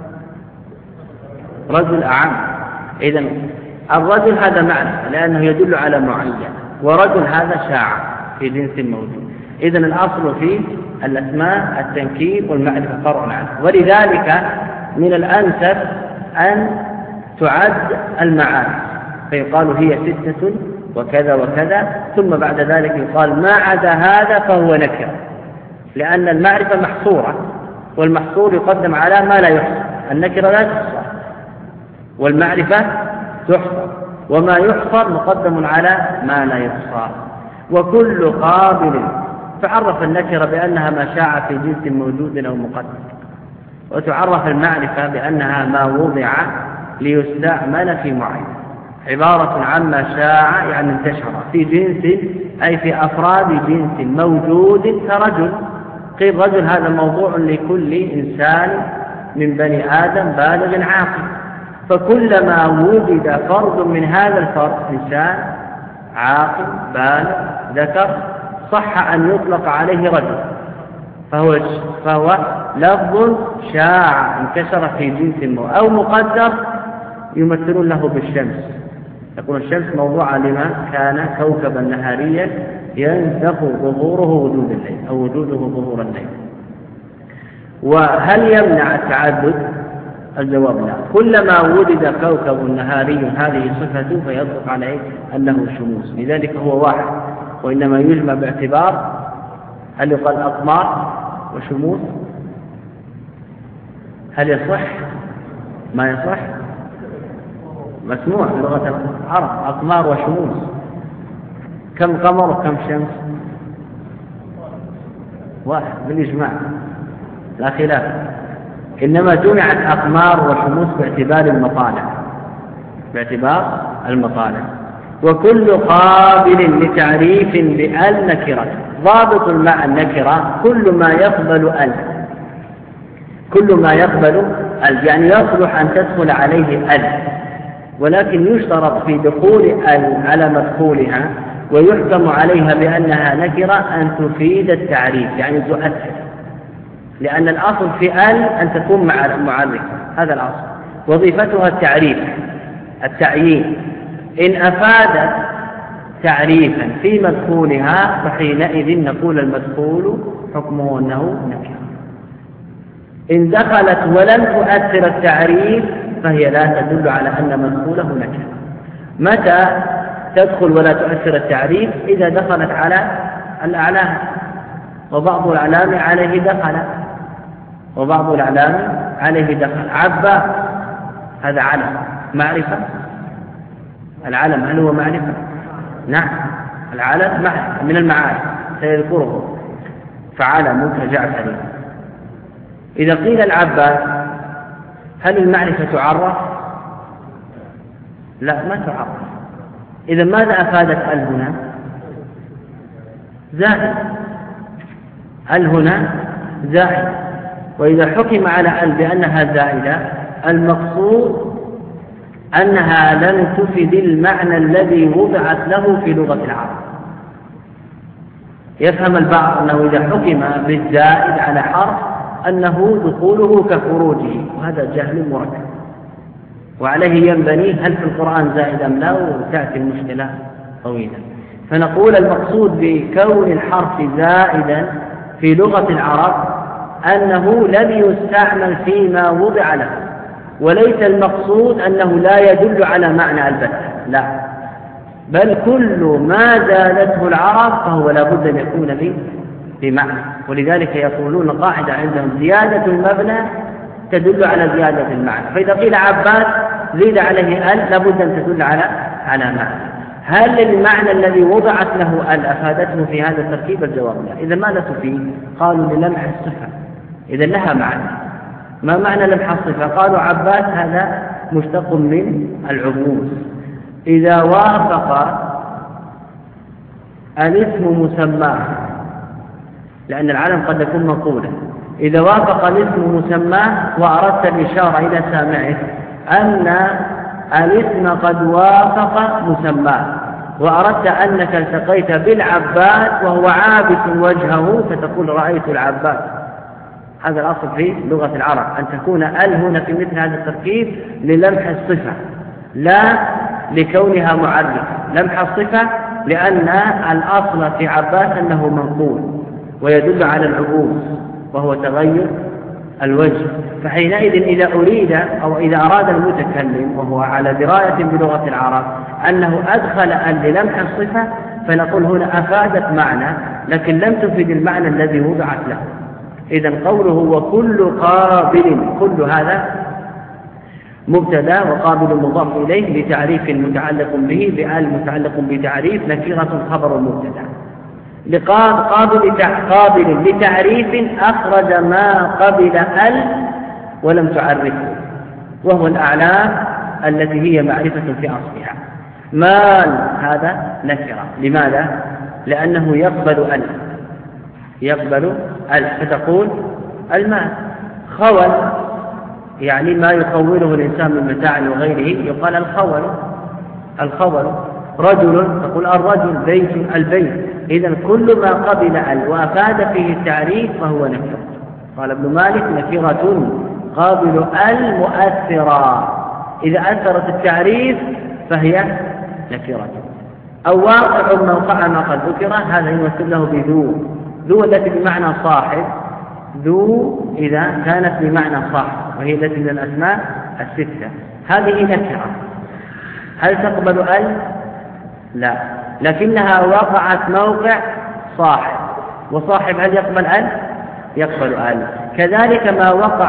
رجل أعم. إذن الرجل هذا معرفة لأنه يدل على معين، ورجل هذا شاع في جنس موجود. إذن الأصل في الأسماء التنكير والمعرفة فرع عنه. ولذلك من الأنسب أن تعد المعارف، فيقال هي 6 وكذا وكذا، ثم بعد ذلك يقال ما عدا هذا فهو نكر، لأن المعرفة محصورة، والمحصور يقدم على ما لا يحصر. النكرة لا تحصر والمعرفة تحصر، وما يحصر مقدم على ما لا يحصر. وكل قابل، تعرف النكرة بأنها ما شاع في جنس موجود أو مقدم، وتعرف المعرفة بأنها ما وضع ليستعمل في معين، عبارة عما شاع يعني انتشر في جنس أي في أفراد جنس موجود كرجل. قيل رجل هذا موضوع لكل إنسان من بني آدم بالغ عاقل، فكلما وجد فرد من هذا الفرد إنسان عاقل بالغ ذكر صح أن يطلق عليه رجل، فهو لفظ شاع انتشر في جنس أو مقدر يمثلون له بالشمس. يقول الشمس موضوعة لما كان كوكبا نهاريا ينسخ ظهوره وجود الليل أو وجوده ظهور الليل. وهل يمنع التعدد؟ الجواب لا. كلما وجد كوكب نهاري هذه صفته فيطلق عليه أنه شموس، لذلك هو واحد، وإنما يجمع باعتبار هل يقال أقمار وشموس؟ هل يصح؟ ما يصح؟ مسموع بلغة العرب أقمار وشموس. كم قمر وكم شمس؟ واحد بالإجماع لا خلاف، إنما جمعت أقمار وشموس باعتبار المطالع. وكل قابل لتعريف بأل نكرة. ضابط مع النكرة كل ما يقبل أل يعني يصلح أن تدخل عليه أل، ولكن يشترط في دخول أل على مدخولها ويحكم عليها بأنها نكرة أن تفيد التعريف يعني تؤثر، لأن الأصل في أل أن تكون معرفة، هذا الأصل. وظيفتها التعريف التعيين. إن أفادت تعريفا في مدخولها فحينئذ نقول المدخول حكمه أنه نكرة. إن دخلت ولم تؤثر التعريف فهي لا تدل على أن مدخوله نكرة. متى تدخل ولا تؤثر التعريف؟ إذا دخلت على الأعلام، وبعض الأعلام عليه دخل وبعض الأعلام عليه دخل. عبا هذا علم معرفة. العلم هل هو معرفة؟ نعم، العلم معرفة من المعارف سيذكره، فعلم كجعفر. إذا قيل العباس هل المعرفة تعرف؟ لا، ما تعرف. إذا ماذا أفادت ال هنا؟ زائد. ال هنا زائد، وإذا حكم على ال بأنها زائدة المقصود أنها لم تفد المعنى الذي وضعت له في لغة العرب. يفهم البعض أنه إذا حكم بالزائد على حرف أنه دخوله كخروجه، وهذا جهل مركب، وعليه ينبني هل في القرآن زائد أم لا، وتأتي المشكلة طويلة. فنقول المقصود بكون الحرف زائدا في لغة العرب أنه لم يستعمل فيما وضع له، وليس المقصود أنه لا يدل على معنى البتة، لا، بل كل ما زادته العرب فهو لا بد أن يكون بمعنى. ولذلك يقولون قاعدة عندهم: زيادة المبنى تدل على زيادة المعنى. فإذا قيل عباس زيد عليه ال لابد أن تدل على معنى. هل المعنى الذي وضعت له ال أفادته في هذا التركيب؟ الجواب لا. إذا ماذا تفيد؟ قالوا للمح الصفة، إذا لها معنى. ما معنى لمح الصفة؟ قالوا عباس هذا مشتق من العبوس، إذا وافق الاسم مسماه، لأن العلم قد يكون منقولا، إذا وافق الاسم مسماه وأردت الإشارة إلى سامعه أن الاسم قد وافق مسماه، وأردت أنك التقيت بالعباس وهو عابس وجهه فتقول رأيت العباس. هذا الأصل في لغة العرب، أن تكون ال هنا في مثل هذا التركيب للمح الصفة لا لكونها معرفة. لمح الصفة لأن الأصل في عباس أنه منقول ويدل على العبوس وهو تغير الوجه. فحينئذ إذا أريد أو إذا أراد المتكلم وهو على دراية بلغة العرب أنه أدخل ال للمح الصفة، فنقول هنا أفادت معنى لكن لم تفد المعنى الذي وضعت له. إذن قوله وكل قابل، كل هذا مبتدا وقابل مضاف إليه لتعريف متعلق به، بآل متعلق بتعريف، نكرة خبر مبتدا. قابل لتعريف أخرج ما قبل ال ولم تعرفه، وهو الأعلام التي هي معرفة في أصلها. مال هذا نكرة، لماذا؟ لأنه يقبل ال فتقول المال. خول يعني ما يخوله الإنسان من متاع وغيره يقال الخول. رجل تقول الرجل، بيت البيت. إذن كل ما قبل ال وأفاد فيه التعريف فهو نكرة. قال ابن مالك نكرة قابل ال مؤثرة، إذا أثرت التعريف فهي نكرة. أو واقع موقع ما قد ذكر، هذا يمثل له ذو التي بمعنى صاحب، ذو إذا كانت بمعنى صاحب وهي التي من الأسماء الستة، هذه نكرة. هل تقبل ال؟ لا، لكنها وقعت موقع صاحب، وصاحب هل يقبل ال؟ يقبل ال. كذلك ما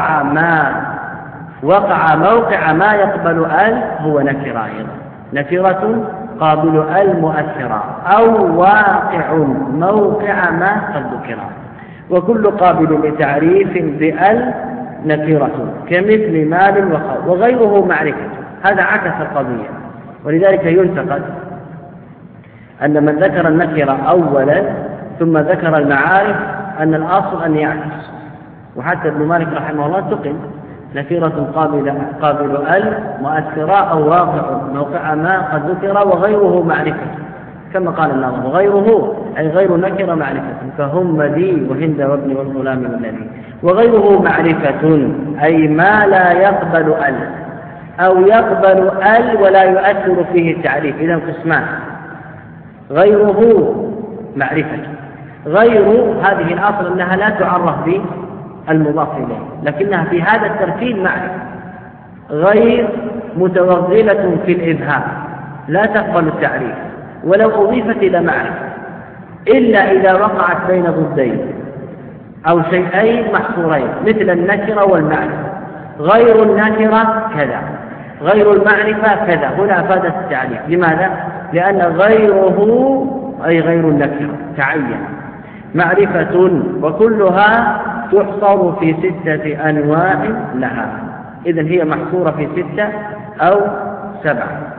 وقع موقع ما يقبل ال هو نكرة أيضا، نكرة قابل ال مؤثرة، أو واقع موقع ما قد ذكر. وكل قابل لتعريف بال نكرة كمثل مال وخول، وغيره معرفة. هذا عكس القضية، ولذلك ينتقد أن من ذكر النكرة أولا ثم ذكر المعارف أن الأصل أن يعكس. وحتى ابن مالك رحمه الله تقل نكرة قابل ال مؤثرة أو واقع موقع ما قد ذكر، وغيره معرفة، كما قال الناظم غيره أي غير نكرة معرفة، فهم لي وهند وابن والغلام والذي. وغيره معرفة أي ما لا يقبل ال أو يقبل ال ولا يؤثر فيه التعريف. إذن قسمان: غيره معرفة، غير هذه الأصل أنها لا تعرف بالمضاف إليه، لكنها في هذا الترتيب معرفة. غير متوغلة في الإبهام لا تقبل التعريف ولو أضيفت إلى معرفة، إلا إذا وقعت بين ضدين أو شيئين محصورين مثل النكرة والمعرفة. غير النكرة كذا، غير المعرفة كذا، هنا أفادت التعريف. لماذا؟ لأن غيره أي غير النكرة تعين. معرفة وكلها تحصر في 6 أنواع لها، إذن هي محصورة في 6 أو 7،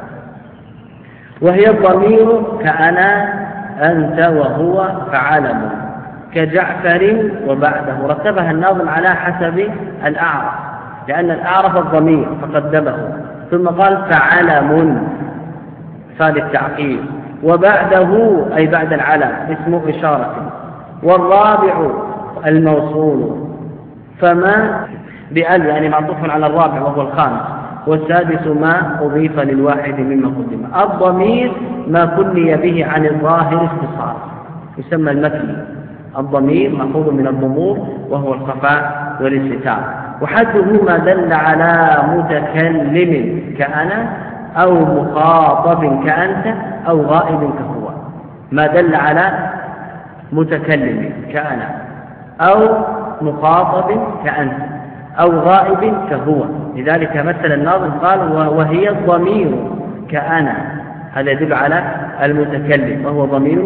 وهي الضمير كأنا أنت وهو فعلم، كجعفر وبعده. رتبها الناظم على حسب الأعرف، لأن الأعرف الضمير فقدمه، ثم قال فعلم فعل التعقيب، وبعده أي بعد العلم اسم إشارة، والرابع الموصول فما بأل يعني معطوف على الرابع وهو الخامس، والسادس ما أضيف للواحد مما قدم. الضمير ما كني به عن الظاهر اختصار يسمى المكني. الضمير مأخوذ من الضمور وهو الخفاء والاستتار، وحده ما دل على متكلم كأنا أو مخاطب كأنت أو غائب كهو. ما دل على متكلم كأنا أو مخاطب كأنت أو غائب كهو. لذلك مثل الناظم قال وهي الضمير كأنا، هذا يدل على المتكلم، وهو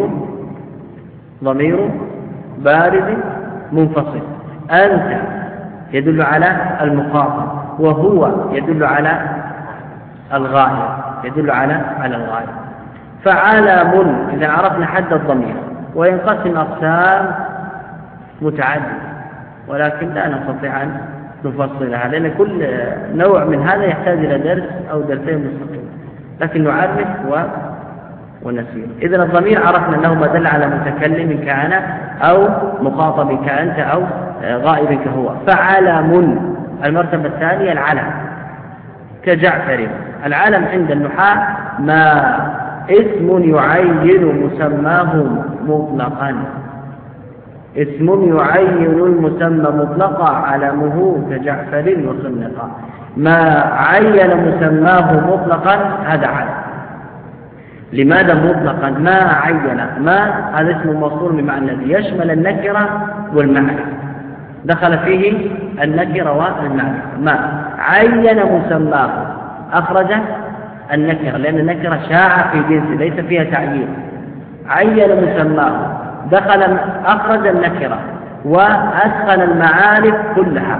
ضمير بارد منفصل. أنت يدل على المخاطب، وهو يدل على الغائب، الغائب. فعلم إذا عرفنا حد الضمير، وينقسم أقسام متعددة ونحن لا نستطيع أن نفصلها، لأن كل نوع من هذا يحتاج إلى درس أو درسين مستقلين، لكن نعرف ونسير. إذن الضمير عرفنا أنه ما دل على متكلم كأنا أو مخاطب كأنت أو غائب كهو. فعلم المرتبة الثانية العلم كجعفر. العلم عند النحاة ما اسم يعين مسماه مطلقا، اسم يعين المسمى مطلقا علمه كجعفر وصنقا. ما عين مسماه مطلقا هذا علم. لماذا مطلقا؟ ما عين، ما هذا اسم موصول بمعنى الذي يشمل النكرة والمعرفة، دخل فيه النكرة والمعرفة. ما عين مسماه أخرج النكرة، لأن النكرة شاع في جنس ليس فيها تعيين. عين مسماه دخل أخرج النكرة وأدخل المعارف كلها.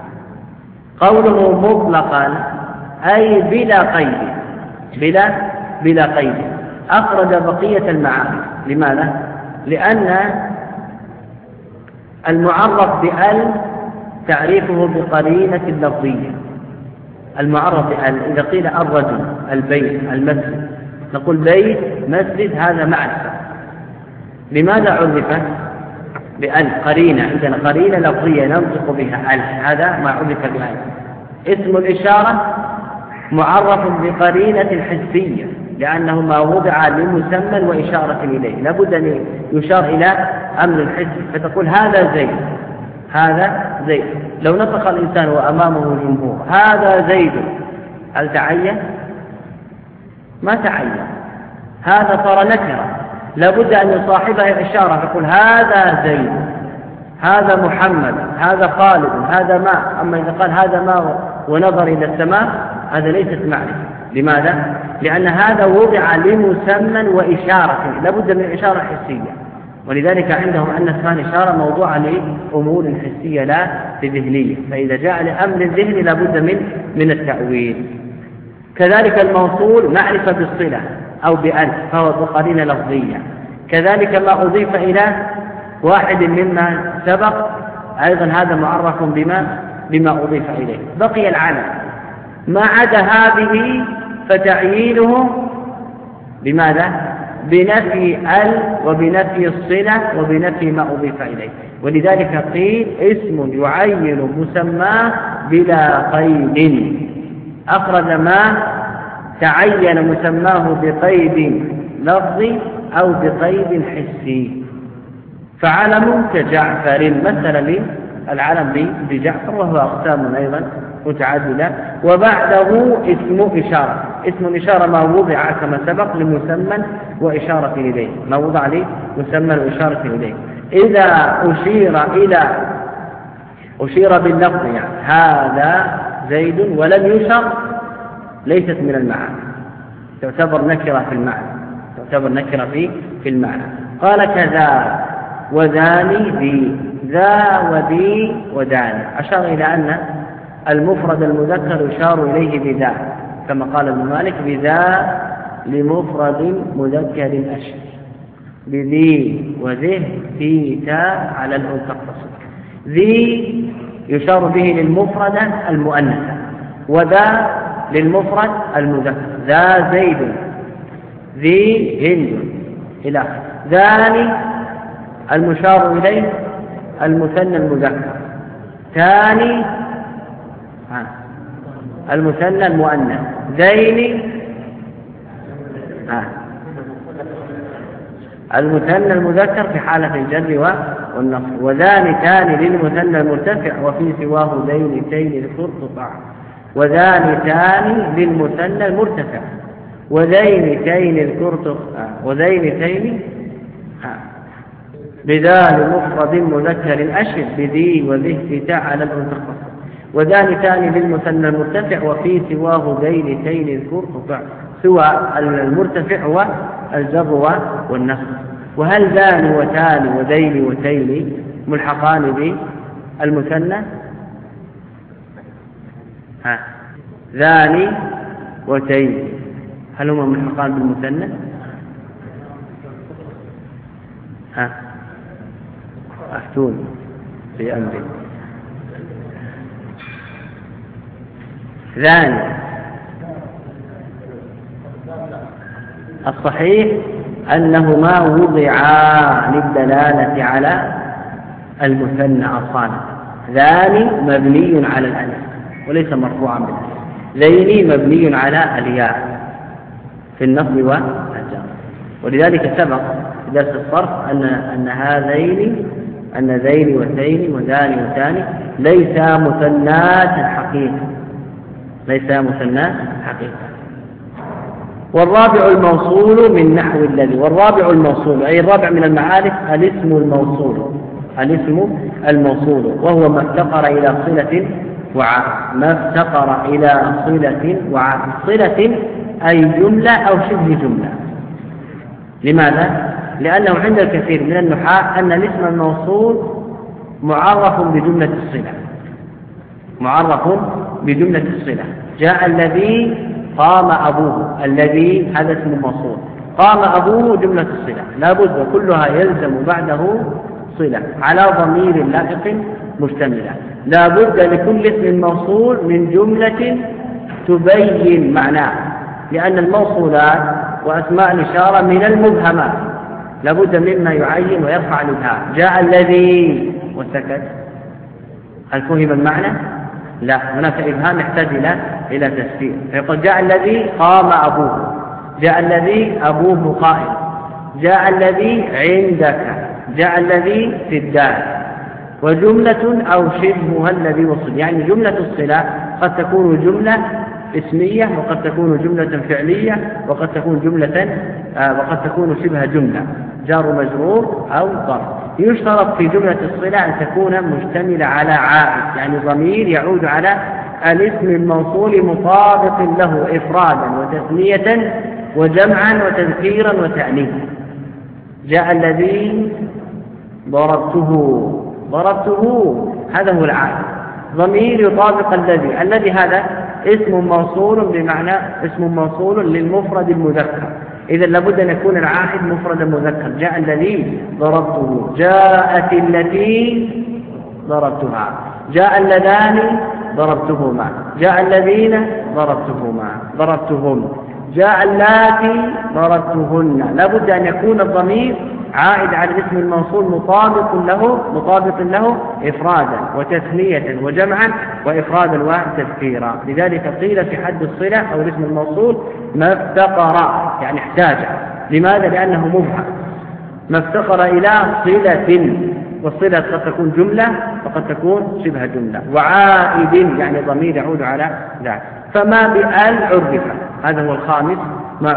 قوله مطلقا أي بلا قيد، بلا قيد، أخرج بقية المعارف. لماذا؟ لأن المعرف بأل تعريفه بقرينة لفظية. المعرف بأل إذا قيل الرجل، البيت، المسجد، نقول بيت، مسجد، هذا معرفة. لماذا عرف بأل؟ قرينة، عندنا قرينة لفظية ننطق بها أل، هذا ما عرف بأل. اسم الإشارة معرف بقرينة حسية، لأنه ما وضع لمسمى وإشارة إليه، لابد أن يشار إلى أمر الحسي، فتقول هذا زيد، هذا زيد. لو نطق الإنسان وأمامه الجمهور هذا زيد، هل تعين؟ ما تعين، هذا صار نكرة، لابد أن يصاحبها إشارة، فيقول هذا زيد، هذا محمد، هذا خالد، هذا ماء. أما إذا قال هذا ماء ونظر إلى السماء هذا ليست معرفة. لماذا؟ لأن هذا وضع لمسمى وإشارة، لابد من إشارة حسية، ولذلك عندهم أن اسمان إشارة موضوعة لأمور حسية لا لذهنية، فإذا جاء لأمر ذهني لابد من التأويل. كذلك الموصول معرفة بالصلة أو بأن، فهو بقرينة لفظية. كذلك ما أضيف إلى واحد مما سبق أيضا هذا معرف بما أضيف إليه. بقي العلم، ما عدا هذه فتعيينه بماذا؟ بنفي ال وبنفي الصلة وبنفي ما أضيف إليه. ولذلك قيل اسم يعين مسماه بلا قيد، أخرج ما تعين مسماه بقيد لفظي أو بقيد حسي. فعلم كجعفر، مثل العلم بجعفر، وهو أقسام أيضا متعددة. وبعده اسم إشارة. اسم الإشارة ما وضع كما سبق لمسمى وإشارة إليه، ما وضع لمسمى وإشارة إليه. إذا أشير باللفظ يعني هذا زيد ولم يشر ليست من المعنى، تعتبر نكرة في المعنى. قال كذا وذاني ذي، ذا وذي وداني. أشار إلى أن المفرد المذكر يشار إليه بذا، كما قال ابن مالك بذا لمفرد مذكر أشهر، بذي وذه في تاء على الأنثى اقتصر. ذي يشار به للمفردة المؤنثة، وذا للمفرد المذكر، ذا زيد، ذي هند إلى آخره. ذاني المشار إليه المثنى المذكر، ثاني المثنى المؤنث، ذين المثنى المذكر في حالة الجر والنصب، وذان تاني للمثنى المرتفع وفي سواه ذين تين ذكر تطاع، وذان تاني للمثنى المرتفع وذين تين ذكر وذين تين بذال مفرد مذكر أشد بذي وذه تاء على الانتقاص، وذان تاني للمثنى المرتفع وفي سواه ذين تين ذكر تطاع. سوى المرتفع هو الجر والنصب. وهل ذان وتان وذين وتين ملحقان بالمثنى؟ ذان وتين هل هما ملحقان بالمثنى؟ أفتون في أمري. ذان الصحيح أنهما وضعا للدلالة على المثنى الصالح. ذان مبني على الألف وليس مرفوعا بالألف، ذين مبني على الياء في النصب والجر، ولذلك سبق في درس الصرف أن ذين وثين وذان وثاني ليس مثنات حقيقة. والرابع الموصول من نحو الذي، والرابع الموصول أي الرابع من المعارف الاسم الموصول وهو ما افتقر إلى صلة وعاء، صلة أي جملة أو شبه جملة. لماذا؟ لأنه عند الكثير من النحاة أن الاسم الموصول معرف بجملة الصلة. جاء الذي قام أبوه، الذي هذا اسم موصول، قام أبوه جملة الصلة، لا بد كلها يلزم بعده صلة على ضمير لائق مشتملة. لا بد لكل اسم موصول من جملة تبين معناه، لأن الموصولات وأسماء الإشارة من المبهمات، لا بد مما يعين ويرفع الإبهام. جاء الذي وسكت، هل فهم المعنى؟ لا، هناك إبهام يحتاج إلى تفسير، فيقول جاء الذي قام أبوه، جاء الذي أبوه قائم، جاء الذي عندك، جاء الذي في الدار. وجملة أو شبهها الذي وصل، يعني جملة الصلة قد تكون جملة اسمية، وقد تكون جملة فعلية، وقد تكون شبه جملة جار مجرور أو ظرف. يشترط في جملة الصلة أن تكون مشتملة على عائد، يعني ضمير يعود على الاسم الموصول مطابق له إفرادا وتثنية وجمعا وتذكيرا وتأنيثا. جاء الذي ضربته، هذا هو العائد، ضمير يطابق الذي هذا اسم موصول، بمعنى اسم موصول للمفرد المذكر، إذا لابد أن يكون العائد مفرد مذكر. جاء الذي ضربته، جاءت التي ضربتها، جاء اللذان ضربتهما، جاء الذين ضربتهم، جاء اللاتي ضربتهن. لابد أن يكون الضمير عائد على الاسم الموصول مطابق له إفرادا وتثنية وجمعا وإفرادا وتذكيرا. لذلك قيل في حد الصلة أو الاسم الموصول ما افتقر، يعني احتاج. لماذا؟ لأنه مبهم، ما افتقر إلى صلة، والصلة قد تكون جملة وقد تكون شبه جملة. وعائد يعني ضمير يعود على ذات. فما بأل عرف، هذا هو الخامس، ما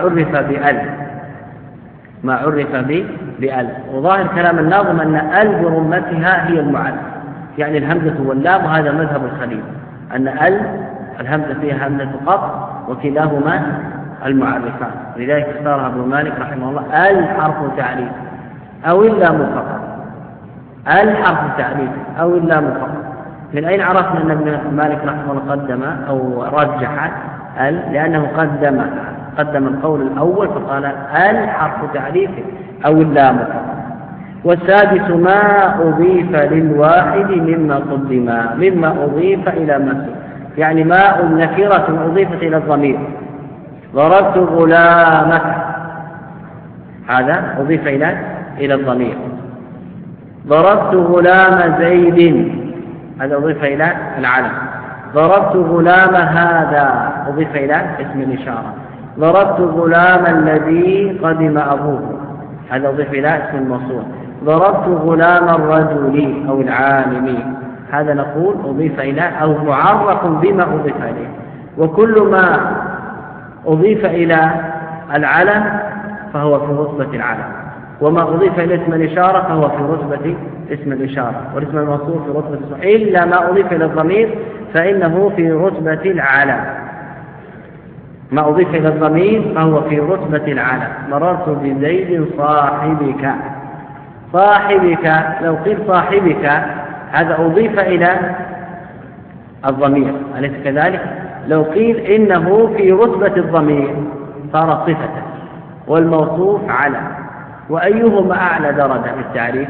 عرف بأل. وظاهر كلام الناظم أن أل برمتها هي المعرف، يعني الهمزة واللام، وهذا مذهب الخليل، أن أل الهمزة فيها همزة قطع وكلاهما المعرفان. لذلك اختارها ابن مالك رحمه الله أل حرف تعريف أو اللام فقط، أل حرف تعريف أو اللام فقط. من أين عرفنا أن ابن مالك رحمه الله قدم أو رجح أل؟ لأنه قدم القول الأول فقال أل حرف تعريف أو اللام فقط. والسادس ما أضيف للواحد مما أضيف إلى مسجد، يعني ماء نكرة أضيفت إلى الضمير. ضربت غلامك، هذا أضيف إلى الضمير. ضربت غلام زيد، هذا أضيف إلى العلم. ضربت غلام هذا، أضيف إلى اسم الإشارة. ضربت غلام الذي قدم أبوه، هذا أضيف إلى اسم الموصول. ضربت غلام الرجل أو العالم، هذا نقول أضيف إلى أو معرف بما أضيف إليه. وكل ما أضيف إلى العلم فهو في رتبة العلم، وما أضيف إلى اسم الإشارة فهو في رتبة اسم الإشارة، والاسم الموصول في رتبة اسم، إلا ما أضيف إلى الضمير فإنه في رتبة العلم. ما أضيف إلى الضمير فهو في رتبة العلم. مررت بزيد صاحبك، صاحبك لو قيل صاحبك هذا أضيف إلى الضمير، أليس كذلك؟ لو قيل إنه في رتبة الضمير صار صفة والموصوف علم. وأيهما أعلى درجة في التعريف؟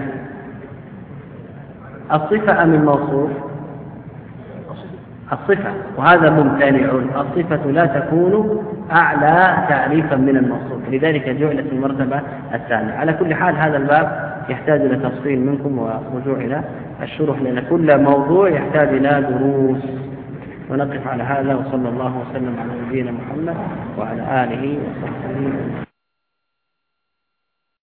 الصفة أم الموصوف؟ الصفة، وهذا ممتنع. الصفة لا تكون أعلى تعريفا من الموصوف، لذلك جعلت في المرتبة الثانية. على كل حال هذا الباب يحتاج إلى تفصيل منكم ورجوع إلى الشروح، لأن كل موضوع يحتاج إلى دروس. ونقف على هذا، وصلى الله وسلم على نبينا محمد وعلى آله وصحبه.